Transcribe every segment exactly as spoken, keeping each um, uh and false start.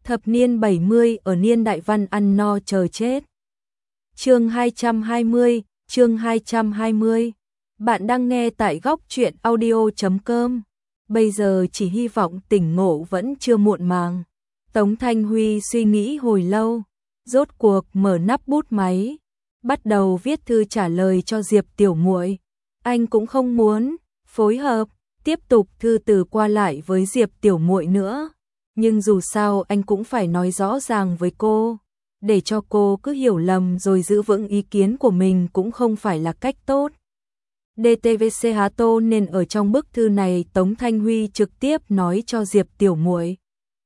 Thập niên bảy mươi ở niên đại văn ăn no chờ chết. Chương hai trăm hai mươi, chương hai trăm hai mươi. Bạn đang nghe tại góc truyện audio chấm com. Bây giờ chỉ hy vọng tỉnh ngộ vẫn chưa muộn màng. Tống Thanh Huy suy nghĩ hồi lâu, rốt cuộc mở nắp bút máy, bắt đầu viết thư trả lời cho Diệp tiểu muội. Anh cũng không muốn phối hợp tiếp tục thư từ qua lại với Diệp tiểu muội nữa, nhưng dù sao anh cũng phải nói rõ ràng với cô, để cho cô cứ hiểu lầm rồi giữ vững ý kiến của mình cũng không phải là cách tốt. đê tê vê xê há tô nên ở trong bức thư này Tống Thanh Huy trực tiếp nói cho Diệp tiểu muội.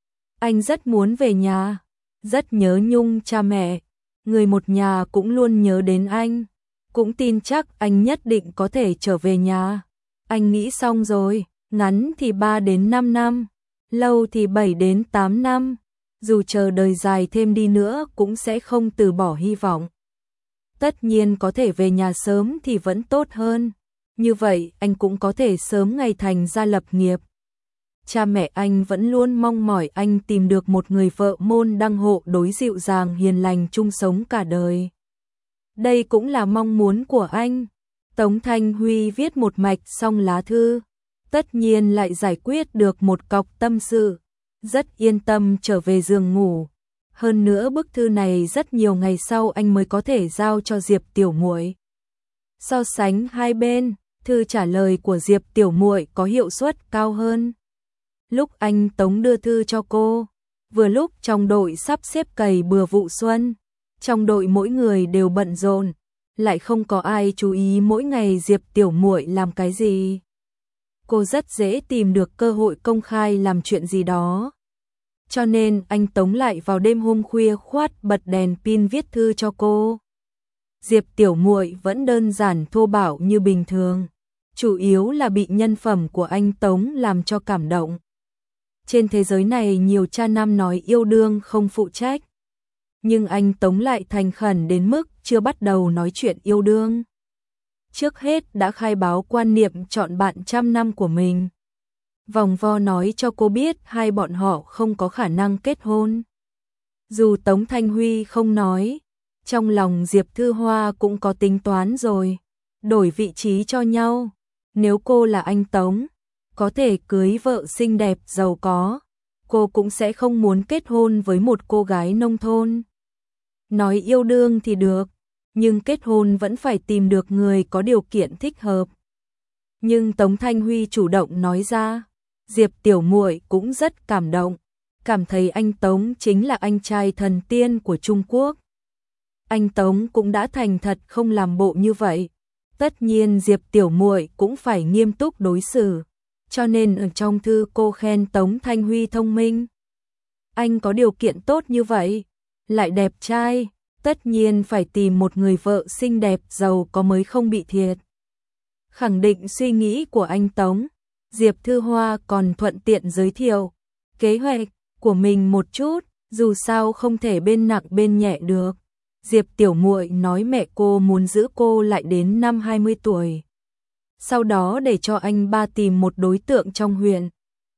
Anh rất muốn về nhà, rất nhớ nhung cha mẹ, người một nhà cũng luôn nhớ đến anh, cũng tin chắc anh nhất định có thể trở về nhà. Anh nghĩ xong rồi, ngắn thì ba đến năm năm, lâu thì bảy đến tám năm, dù chờ đời dài thêm đi nữa cũng sẽ không từ bỏ hy vọng. Tất nhiên có thể về nhà sớm thì vẫn tốt hơn, như vậy anh cũng có thể sớm ngày thành gia lập nghiệp. Cha mẹ anh vẫn luôn mong mỏi anh tìm được một người vợ môn đăng hộ đối dịu dàng hiền lành chung sống cả đời. Đây cũng là mong muốn của anh. Tống Thanh Huy viết một mạch xong lá thư, tất nhiên lại giải quyết được một cọc tâm sự, rất yên tâm trở về giường ngủ. Hơn nữa bức thư này rất nhiều ngày sau anh mới có thể giao cho Diệp tiểu muội. So sánh hai bên, thư trả lời của Diệp tiểu muội có hiệu suất cao hơn. Lúc anh Tống đưa thư cho cô, vừa lúc trong đội sắp xếp cày bừa vụ xuân, trong đội mỗi người đều bận rộn, lại không có ai chú ý mỗi ngày Diệp tiểu muội làm cái gì. Cô rất dễ tìm được cơ hội công khai làm chuyện gì đó. Cho nên anh Tống lại vào đêm hôm khuya khoắt bật đèn pin viết thư cho cô. Diệp tiểu muội vẫn đơn giản thô bạo như bình thường, chủ yếu là bị nhân phẩm của anh Tống làm cho cảm động. Trên thế giới này nhiều cha nam nói yêu đương không phụ trách, nhưng anh Tống lại thành khẩn đến mức chưa bắt đầu nói chuyện yêu đương. Trước hết đã khai báo quan niệm chọn bạn trăm năm của mình. Vòng vo nói cho cô biết hai bọn họ không có khả năng kết hôn. Dù Tống Thanh Huy không nói, trong lòng Diệp Thư Hoa cũng có tính toán rồi, đổi vị trí cho nhau. Nếu cô là anh Tống, có thể cưới vợ xinh đẹp giàu có, cô cũng sẽ không muốn kết hôn với một cô gái nông thôn. Nói yêu đương thì được, nhưng kết hôn vẫn phải tìm được người có điều kiện thích hợp. Nhưng Tống Thanh Huy chủ động nói ra, Diệp tiểu muội cũng rất cảm động, cảm thấy anh Tống chính là anh trai thần tiên của Trung Quốc. Anh Tống cũng đã thành thật không làm bộ như vậy. Tất nhiên Diệp tiểu muội cũng phải nghiêm túc đối xử, cho nên ở trong thư cô khen Tống Thanh Huy thông minh. Anh có điều kiện tốt như vậy, lại đẹp trai, tất nhiên phải tìm một người vợ xinh đẹp giàu có mới không bị thiệt. Khẳng định suy nghĩ của anh Tống, Diệp Thư Hoa còn thuận tiện giới thiệu kế hoạch của mình một chút, dù sao không thể bên nặng bên nhẹ được. Diệp tiểu muội nói mẹ cô muốn giữ cô lại đến năm hai mươi tuổi. Sau đó để cho anh ba tìm một đối tượng trong huyện.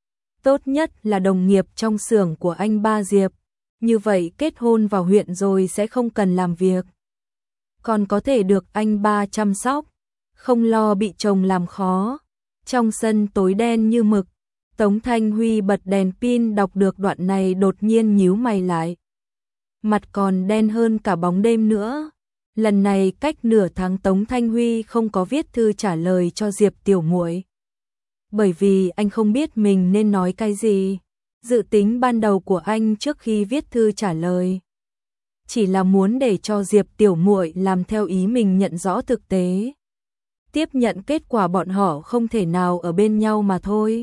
Tốt nhất là đồng nghiệp trong xưởng của anh ba Diệp. Như vậy kết hôn vào huyện rồi sẽ không cần làm việc. Còn có thể được anh ba chăm sóc, không lo bị chồng làm khó. Trong sân tối đen như mực, Tống Thanh Huy bật đèn pin đọc được đoạn này đột nhiên nhíu mày lại. Mặt còn đen hơn cả bóng đêm nữa. Lần này cách nửa tháng Tống Thanh Huy không có viết thư trả lời cho Diệp tiểu muội. Bởi vì anh không biết mình nên nói cái gì. Dự tính ban đầu của anh trước khi viết thư trả lời chỉ là muốn để cho Diệp tiểu muội làm theo ý mình, nhận rõ thực tế, tiếp nhận kết quả bọn họ không thể nào ở bên nhau mà thôi.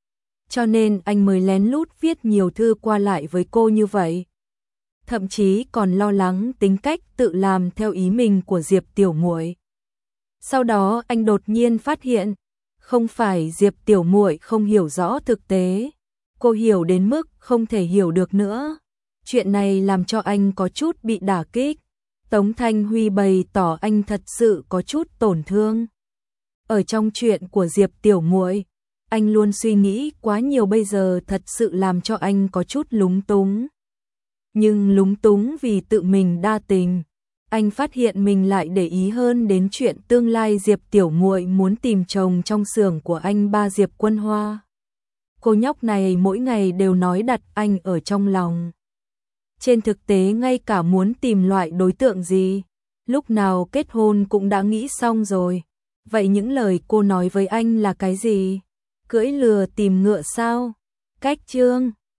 Cho nên anh mới lén lút viết nhiều thư qua lại với cô như vậy. Thậm chí còn lo lắng tính cách tự làm theo ý mình của Diệp tiểu muội. Sau đó anh đột nhiên phát hiện, không phải Diệp tiểu muội không hiểu rõ thực tế, cô hiểu đến mức không thể hiểu được nữa. Chuyện này làm cho anh có chút bị đả kích. Tống Thanh Huy bày tỏ anh thật sự có chút tổn thương. Ở trong chuyện của Diệp tiểu muội, anh luôn suy nghĩ quá nhiều, bây giờ thật sự làm cho anh có chút lúng túng. nhưng lúng túng vì tự mình đa tình. Anh phát hiện mình lại để ý hơn đến chuyện tương lai Diệp tiểu muội muốn tìm chồng trong xưởng của anh ba Diệp Quân Hoa. Cô nhóc này mỗi ngày đều nói đặt anh ở trong lòng. Trên thực tế ngay cả muốn tìm loại đối tượng gì, lúc nào kết hôn cũng đã nghĩ xong rồi. Vậy những lời cô nói với anh là cái gì? Cưỡi lừa tìm ngựa sao? Cách chương